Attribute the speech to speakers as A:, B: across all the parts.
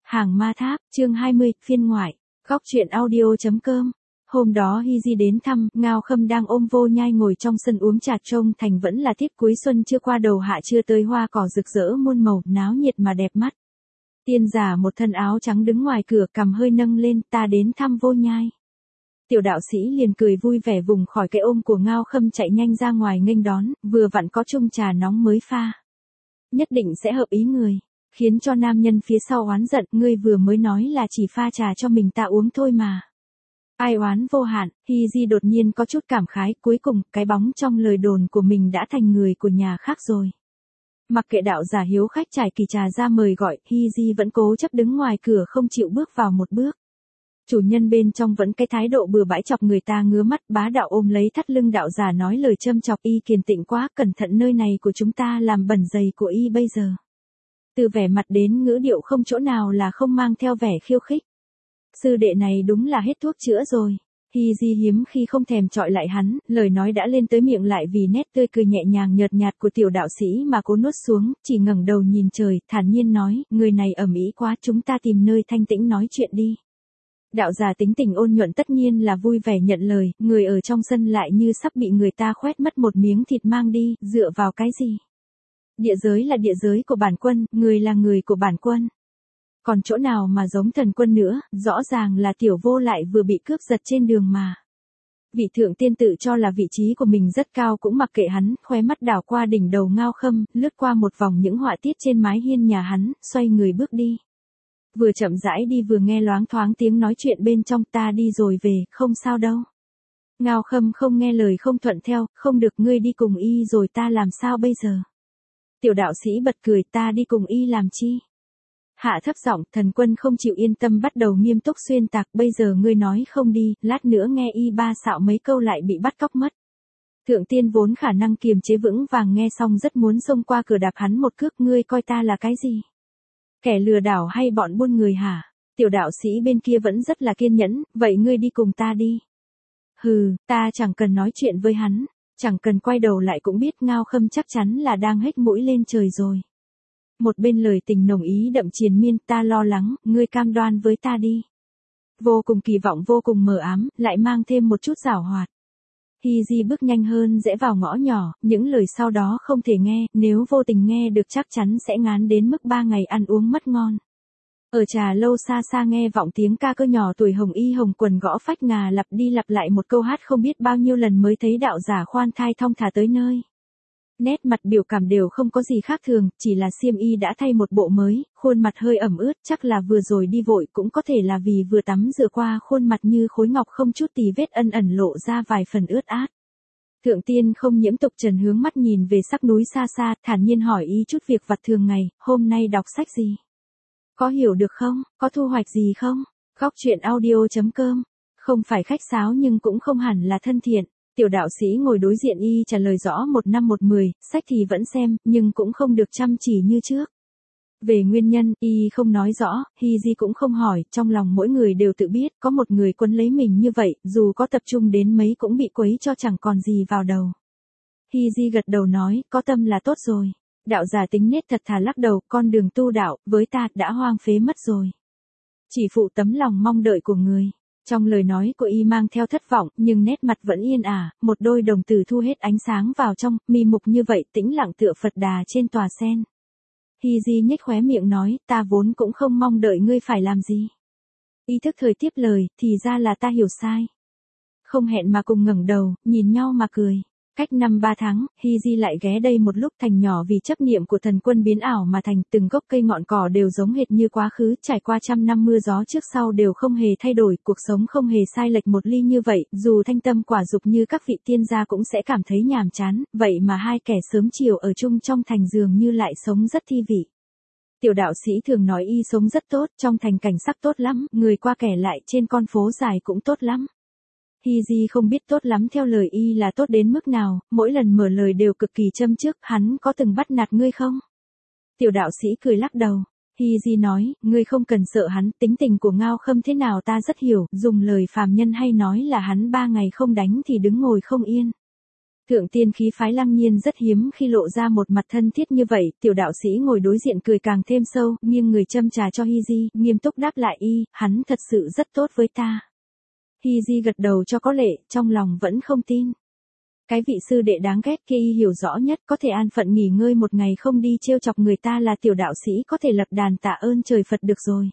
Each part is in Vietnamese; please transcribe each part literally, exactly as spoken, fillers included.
A: Hàng ma tháp, chương hai mươi, phiên ngoại, góc truyện audio.com. Hôm đó Hy Di đến thăm, Ngao Khâm đang ôm Vô Nhai ngồi trong sân uống trà, trông thành vẫn là tiết cuối xuân chưa qua đầu hạ chưa tới, hoa cỏ rực rỡ muôn màu, náo nhiệt mà đẹp mắt. Tiên giả một thân áo trắng đứng ngoài cửa, cằm hơi nâng lên, ta đến thăm Vô Nhai. Tiểu đạo sĩ liền cười vui vẻ vùng khỏi cái ôm của Ngao Khâm, chạy nhanh ra ngoài nghênh đón, vừa vặn có chung trà nóng mới pha. Nhất định sẽ hợp ý người. Khiến cho nam nhân phía sau oán giận, ngươi vừa mới nói là chỉ pha trà cho mình ta uống thôi mà. Ai oán vô hạn, Hy Di đột nhiên có chút cảm khái, cuối cùng, cái bóng trong lời đồn của mình đã thành người của nhà khác rồi. Mặc kệ đạo giả hiếu khách trải kỳ trà ra mời gọi, Hy Di vẫn cố chấp đứng ngoài cửa không chịu bước vào một bước. Chủ nhân bên trong vẫn cái thái độ bừa bãi chọc người ta ngứa mắt, bá đạo ôm lấy thắt lưng đạo giả nói lời châm chọc, y kiềm tĩnh quá, cẩn thận nơi này của chúng ta làm bẩn giày của y bây giờ. Từ vẻ mặt đến ngữ điệu không chỗ nào là không mang theo vẻ khiêu khích. Sư đệ này đúng là hết thuốc chữa rồi. Hy Di hiếm khi không thèm chọi lại hắn, lời nói đã lên tới miệng lại vì nét tươi cười nhẹ nhàng nhợt nhạt của tiểu đạo sĩ mà cố nuốt xuống, chỉ ngẩng đầu nhìn trời, thản nhiên nói, người này ầm ĩ quá, chúng ta tìm nơi thanh tĩnh nói chuyện đi. Đạo giả tính tình ôn nhuận tất nhiên là vui vẻ nhận lời, người ở trong sân lại như sắp bị người ta khoét mất một miếng thịt mang đi, dựa vào cái gì? Địa giới là địa giới của bản quân, người là người của bản quân. Còn chỗ nào mà giống thần quân nữa, rõ ràng là tiểu vô lại vừa bị cướp giật trên đường mà. Vị thượng tiên tự cho là vị trí của mình rất cao cũng mặc kệ hắn, khóe mắt đảo qua đỉnh đầu Ngao Khâm, lướt qua một vòng những họa tiết trên mái hiên nhà hắn, xoay người bước đi. Vừa chậm rãi đi vừa nghe loáng thoáng tiếng nói chuyện bên trong, ta đi rồi về, không sao đâu. Ngao Khâm không nghe lời không thuận theo, không được, ngươi đi cùng y rồi ta làm sao bây giờ? Tiểu đạo sĩ bật cười, ta đi cùng y làm chi? Hạ thấp giọng, thần quân không chịu yên tâm bắt đầu nghiêm túc xuyên tạc, bây giờ ngươi nói không đi, lát nữa nghe y ba xạo mấy câu lại bị bắt cóc mất. Thượng tiên vốn khả năng kiềm chế vững vàng nghe xong rất muốn xông qua cửa đạp hắn một cước, ngươi coi ta là cái gì? Kẻ lừa đảo hay bọn buôn người hả? Tiểu đạo sĩ bên kia vẫn rất là kiên nhẫn, vậy ngươi đi cùng ta đi. Hừ, ta chẳng cần nói chuyện với hắn. Chẳng cần quay đầu lại cũng biết Ngao Khâm chắc chắn là đang hếch mũi lên trời rồi. Một bên lời tình nồng ý đậm triền miên, ta lo lắng, ngươi cam đoan với ta đi. Vô cùng kỳ vọng, vô cùng mờ ám, lại mang thêm một chút giảo hoạt. Hy Di bước nhanh hơn rẽ vào ngõ nhỏ, những lời sau đó không thể nghe, nếu vô tình nghe được chắc chắn sẽ ngán đến mức ba ngày ăn uống mất ngon. Ở trà lâu xa xa nghe vọng tiếng ca cơ nhỏ tuổi hồng y hồng quần gõ phách ngà lặp đi lặp lại một câu hát không biết bao nhiêu lần mới thấy đạo giả khoan thai thong thả tới nơi. Nét mặt biểu cảm đều không có gì khác thường, chỉ là xiêm y đã thay một bộ mới, khuôn mặt hơi ẩm ướt, chắc là vừa rồi đi vội, cũng có thể là vì vừa tắm rửa qua, khuôn mặt như khối ngọc không chút tì vết, ân ẩn lộ ra vài phần ướt át. Thượng tiên không nhiễm tục trần hướng mắt nhìn về sắc núi xa xa, thản nhiên hỏi y chút việc vặt thường ngày, hôm nay đọc sách gì? Có hiểu được không? Có thu hoạch gì không? Góc truyện audio.com. Không phải khách sáo nhưng cũng không hẳn là thân thiện. Tiểu đạo sĩ ngồi đối diện y trả lời rõ một năm một mười, sách thì vẫn xem, nhưng cũng không được chăm chỉ như trước. Về nguyên nhân, y không nói rõ, Hy Di cũng không hỏi, trong lòng mỗi người đều tự biết, có một người quấn lấy mình như vậy, dù có tập trung đến mấy cũng bị quấy cho chẳng còn gì vào đầu. Hy Di gật đầu nói, có tâm là tốt rồi. Đạo giả tính nết thật thà lắc đầu, con đường tu đạo, với ta, đã hoang phế mất rồi. Chỉ phụ tấm lòng mong đợi của người. Trong lời nói của y mang theo thất vọng, nhưng nét mặt vẫn yên ả, một đôi đồng tử thu hết ánh sáng vào trong, mi mục như vậy, tĩnh lặng tựa Phật Đà trên tòa sen. Hy Di nhếch khóe miệng nói, ta vốn cũng không mong đợi ngươi phải làm gì. Y thức thời tiếp lời, thì ra là ta hiểu sai. Không hẹn mà cùng ngẩng đầu, nhìn nhau mà cười. Cách năm ba tháng, Hy Di lại ghé đây một lúc, thành nhỏ vì chấp niệm của thần quân biến ảo mà thành, từng gốc cây ngọn cỏ đều giống hệt như quá khứ, trải qua trăm năm mưa gió trước sau đều không hề thay đổi, cuộc sống không hề sai lệch một ly như vậy, dù thanh tâm quả dục như các vị tiên gia cũng sẽ cảm thấy nhàm chán, vậy mà hai kẻ sớm chiều ở chung trong thành dường như lại sống rất thi vị. Tiểu đạo sĩ thường nói y sống rất tốt, trong thành cảnh sắc tốt lắm, người qua kẻ lại trên con phố dài cũng tốt lắm. Hy Di không biết tốt lắm theo lời y là tốt đến mức nào, mỗi lần mở lời đều cực kỳ châm chước, hắn có từng bắt nạt ngươi không? Tiểu đạo sĩ cười lắc đầu. Hy Di nói, ngươi không cần sợ hắn, tính tình của Ngao Khâm thế nào ta rất hiểu, dùng lời phàm nhân hay nói là hắn ba ngày không đánh thì đứng ngồi không yên. Thượng tiên khí phái Lăng Nhiên rất hiếm khi lộ ra một mặt thân thiết như vậy, tiểu đạo sĩ ngồi đối diện cười càng thêm sâu, nghiêng người châm trà cho Hy Di, nghiêm túc đáp lại y, hắn thật sự rất tốt với ta. Hy Di gật đầu cho có lệ, trong lòng vẫn không tin. Cái vị sư đệ đáng ghét kia y hiểu rõ nhất, có thể an phận nghỉ ngơi một ngày không đi trêu chọc người ta là tiểu đạo sĩ có thể lập đàn tạ ơn trời Phật được rồi.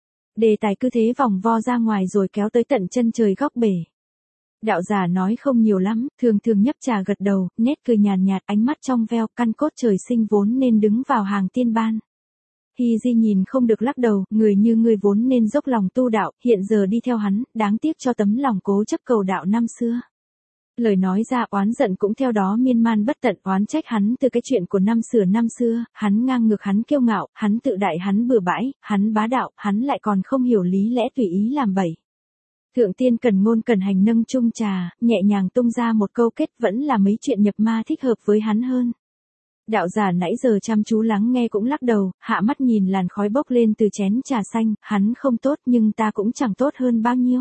A: Đề tài cứ thế vòng vo ra ngoài rồi kéo tới tận chân trời góc bể. Đạo giả nói không nhiều lắm, thường thường nhấp trà gật đầu, nét cười nhàn nhạt, ánh mắt trong veo, căn cốt trời sinh vốn nên đứng vào hàng tiên ban. Hy Di nhìn không được lắc đầu, người như ngươi vốn nên dốc lòng tu đạo, hiện giờ đi theo hắn, đáng tiếc cho tấm lòng cố chấp cầu đạo năm xưa. Lời nói ra oán giận cũng theo đó miên man bất tận, oán trách hắn từ cái chuyện của năm xưa năm xưa, hắn ngang ngược, hắn kiêu ngạo, hắn tự đại, hắn bừa bãi, hắn bá đạo, hắn lại còn không hiểu lý lẽ tùy ý làm bậy. Thượng tiên cần ngôn cần hành nâng chung trà, nhẹ nhàng tung ra một câu kết, vẫn là mấy chuyện nhập ma thích hợp với hắn hơn. Đạo giả nãy giờ chăm chú lắng nghe cũng lắc đầu, hạ mắt nhìn làn khói bốc lên từ chén trà xanh, hắn không tốt nhưng ta cũng chẳng tốt hơn bao nhiêu.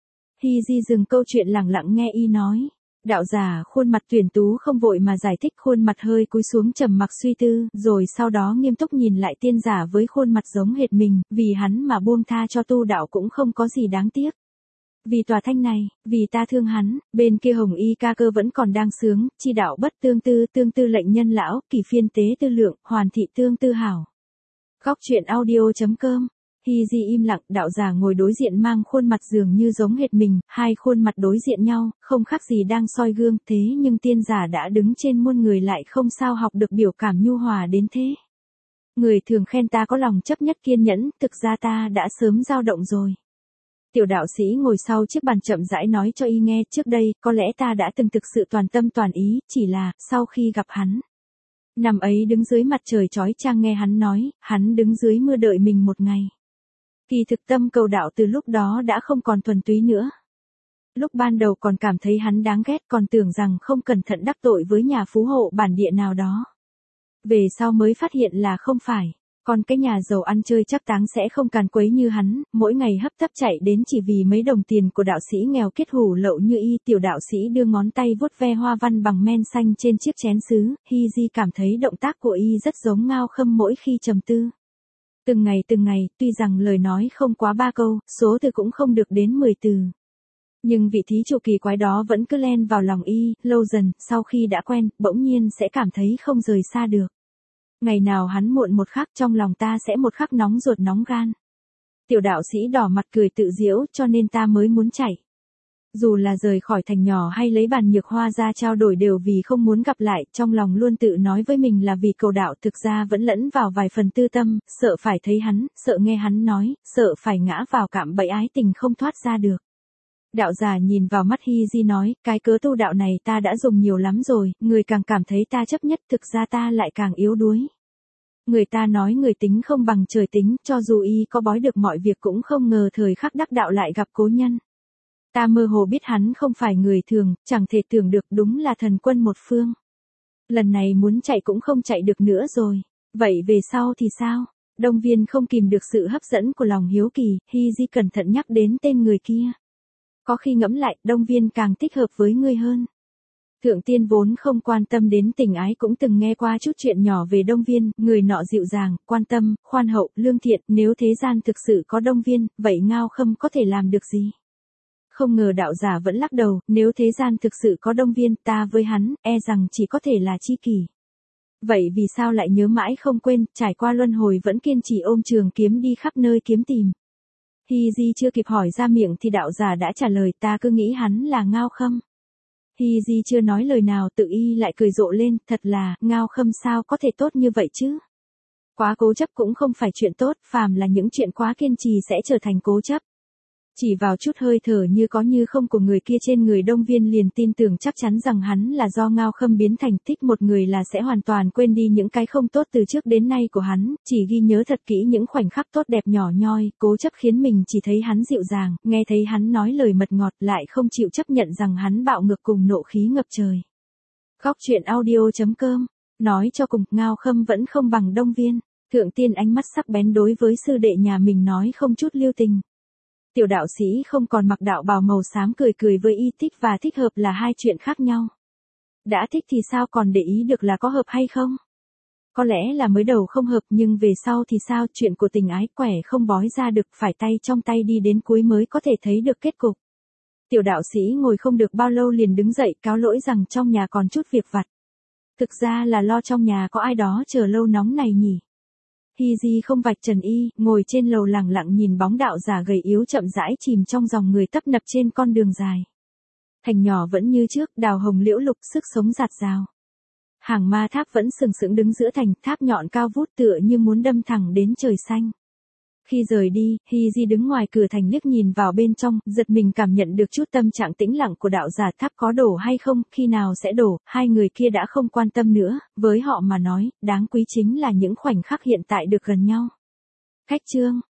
A: Hy Di dừng câu chuyện lặng lặng nghe y nói. Đạo giả khuôn mặt tuyển tú không vội mà giải thích, khuôn mặt hơi cúi xuống trầm mặc suy tư, rồi sau đó nghiêm túc nhìn lại tiên giả với khuôn mặt giống hệt mình, vì hắn mà buông tha cho tu đạo cũng không có gì đáng tiếc. Vì tòa thanh này, vì ta thương hắn, bên kia hồng y ca cơ vẫn còn đang sướng, chi đạo bất tương tư, tương tư lệnh nhân lão, kỳ phiên tế tư lượng, hoàn thị tương tư hảo. Góc truyện audio chấm com. Hy Di im lặng, đạo giả ngồi đối diện mang khuôn mặt dường như giống hệt mình, hai khuôn mặt đối diện nhau, không khác gì đang soi gương, thế nhưng tiên giả đã đứng trên muôn người lại không sao học được biểu cảm nhu hòa đến thế. Người thường khen ta có lòng chấp nhất kiên nhẫn, thực ra ta đã sớm dao động rồi. Tiểu đạo sĩ ngồi sau chiếc bàn chậm rãi nói cho y nghe, trước đây, có lẽ ta đã từng thực sự toàn tâm toàn ý, chỉ là, sau khi gặp hắn. Năm ấy đứng dưới mặt trời chói chang nghe hắn nói, hắn đứng dưới mưa đợi mình một ngày. Kỳ thực tâm cầu đạo từ lúc đó đã không còn thuần túy nữa. Lúc ban đầu còn cảm thấy hắn đáng ghét, còn tưởng rằng không cẩn thận đắc tội với nhà phú hộ bản địa nào đó. Về sau mới phát hiện là không phải. Còn cái nhà giàu ăn chơi chắc táng sẽ không càn quấy như hắn, mỗi ngày hấp tấp chạy đến chỉ vì mấy đồng tiền của đạo sĩ nghèo kết hủ lậu như y. Tiểu đạo sĩ đưa ngón tay vuốt ve hoa văn bằng men xanh trên chiếc chén sứ, Hy Di cảm thấy động tác của y rất giống Ngao Khâm mỗi khi trầm tư. Từng ngày từng ngày, tuy rằng lời nói không quá ba câu, số từ cũng không được đến mười từ. Nhưng vị thí chủ kỳ quái đó vẫn cứ len vào lòng y, lâu dần, sau khi đã quen, bỗng nhiên sẽ cảm thấy không rời xa được. Ngày nào hắn muộn một khắc trong lòng ta sẽ một khắc nóng ruột nóng gan. Tiểu đạo sĩ đỏ mặt cười tự giễu, cho nên ta mới muốn chạy. Dù là rời khỏi thành nhỏ hay lấy bàn nhược hoa ra trao đổi đều vì không muốn gặp lại, trong lòng luôn tự nói với mình là vì cầu đạo, thực ra vẫn lẫn vào vài phần tư tâm, sợ phải thấy hắn, sợ nghe hắn nói, sợ phải ngã vào cạm bẫy ái tình không thoát ra được. Đạo giả nhìn vào mắt Hy Di nói, cái cớ tu đạo này ta đã dùng nhiều lắm rồi, người càng cảm thấy ta chấp nhất, thực ra ta lại càng yếu đuối. Người ta nói người tính không bằng trời tính, cho dù y có bói được mọi việc cũng không ngờ thời khắc đắc đạo lại gặp cố nhân. Ta mơ hồ biết hắn không phải người thường, chẳng thể tưởng được đúng là thần quân một phương. Lần này muốn chạy cũng không chạy được nữa rồi. Vậy về sau thì sao? Đông Viên không kìm được sự hấp dẫn của lòng hiếu kỳ, Hy Di cẩn thận nhắc đến tên người kia. Có khi ngẫm lại, Đông Viên càng thích hợp với ngươi hơn. Thượng tiên vốn không quan tâm đến tình ái cũng từng nghe qua chút chuyện nhỏ về Đông Viên, người nọ dịu dàng, quan tâm, khoan hậu, lương thiện, nếu thế gian thực sự có Đông Viên, vậy Ngao Khâm có thể làm được gì? Không ngờ đạo giả vẫn lắc đầu, nếu thế gian thực sự có Đông Viên, ta với hắn, e rằng chỉ có thể là tri kỷ. Vậy vì sao lại nhớ mãi không quên, trải qua luân hồi vẫn kiên trì ôm trường kiếm đi khắp nơi kiếm tìm? Hy Di chưa kịp hỏi ra miệng thì đạo giả đã trả lời, ta cứ nghĩ hắn là Ngao Khâm. Hy Di chưa nói lời nào tự y lại cười rộ lên, thật là, Ngao Khâm sao có thể tốt như vậy chứ? Quá cố chấp cũng không phải chuyện tốt, phàm là những chuyện quá kiên trì sẽ trở thành cố chấp. Chỉ vào chút hơi thở như có như không của người kia trên người Đông Viên liền tin tưởng chắc chắn rằng hắn là do Ngao Khâm biến thành, thích một người là sẽ hoàn toàn quên đi những cái không tốt từ trước đến nay của hắn, chỉ ghi nhớ thật kỹ những khoảnh khắc tốt đẹp nhỏ nhoi, cố chấp khiến mình chỉ thấy hắn dịu dàng, nghe thấy hắn nói lời mật ngọt lại không chịu chấp nhận rằng hắn bạo ngược cùng nộ khí ngập trời. Góc truyện audio chấm com. Nói cho cùng, Ngao Khâm vẫn không bằng Đông Viên. Thượng tiên ánh mắt sắc bén đối với sư đệ nhà mình nói không chút lưu tình. Tiểu đạo sĩ không còn mặc đạo bào màu xám cười cười với y, thích và thích hợp là hai chuyện khác nhau. đã thích thì sao còn để ý được là có hợp hay không? Có lẽ là mới đầu không hợp nhưng về sau thì sao, chuyện của tình ái quẻ không bói ra được, phải tay trong tay đi đến cuối mới có thể thấy được kết cục. Tiểu đạo sĩ ngồi không được bao lâu liền đứng dậy cáo lỗi rằng trong nhà còn chút việc vặt. Thực ra là lo trong nhà có ai đó chờ lâu nóng này nhỉ. Hy Di không vạch trần y, ngồi trên lầu lẳng lặng nhìn bóng đạo giả gầy yếu chậm rãi chìm trong dòng người tấp nập trên con đường dài. Thành nhỏ vẫn như trước, đào hồng liễu lục, sức sống rạt rào. Hàng ma tháp vẫn sừng sững đứng giữa thành, tháp nhọn cao vút tựa như muốn đâm thẳng đến trời xanh. Khi rời đi, Hy Di đứng ngoài cửa thành liếc nhìn vào bên trong, giật mình cảm nhận được chút tâm trạng tĩnh lặng của đạo giả. Tháp có đổ hay không, khi nào sẽ đổ, hai người kia đã không quan tâm nữa, với họ mà nói, đáng quý chính là những khoảnh khắc hiện tại được gần nhau. Khách chương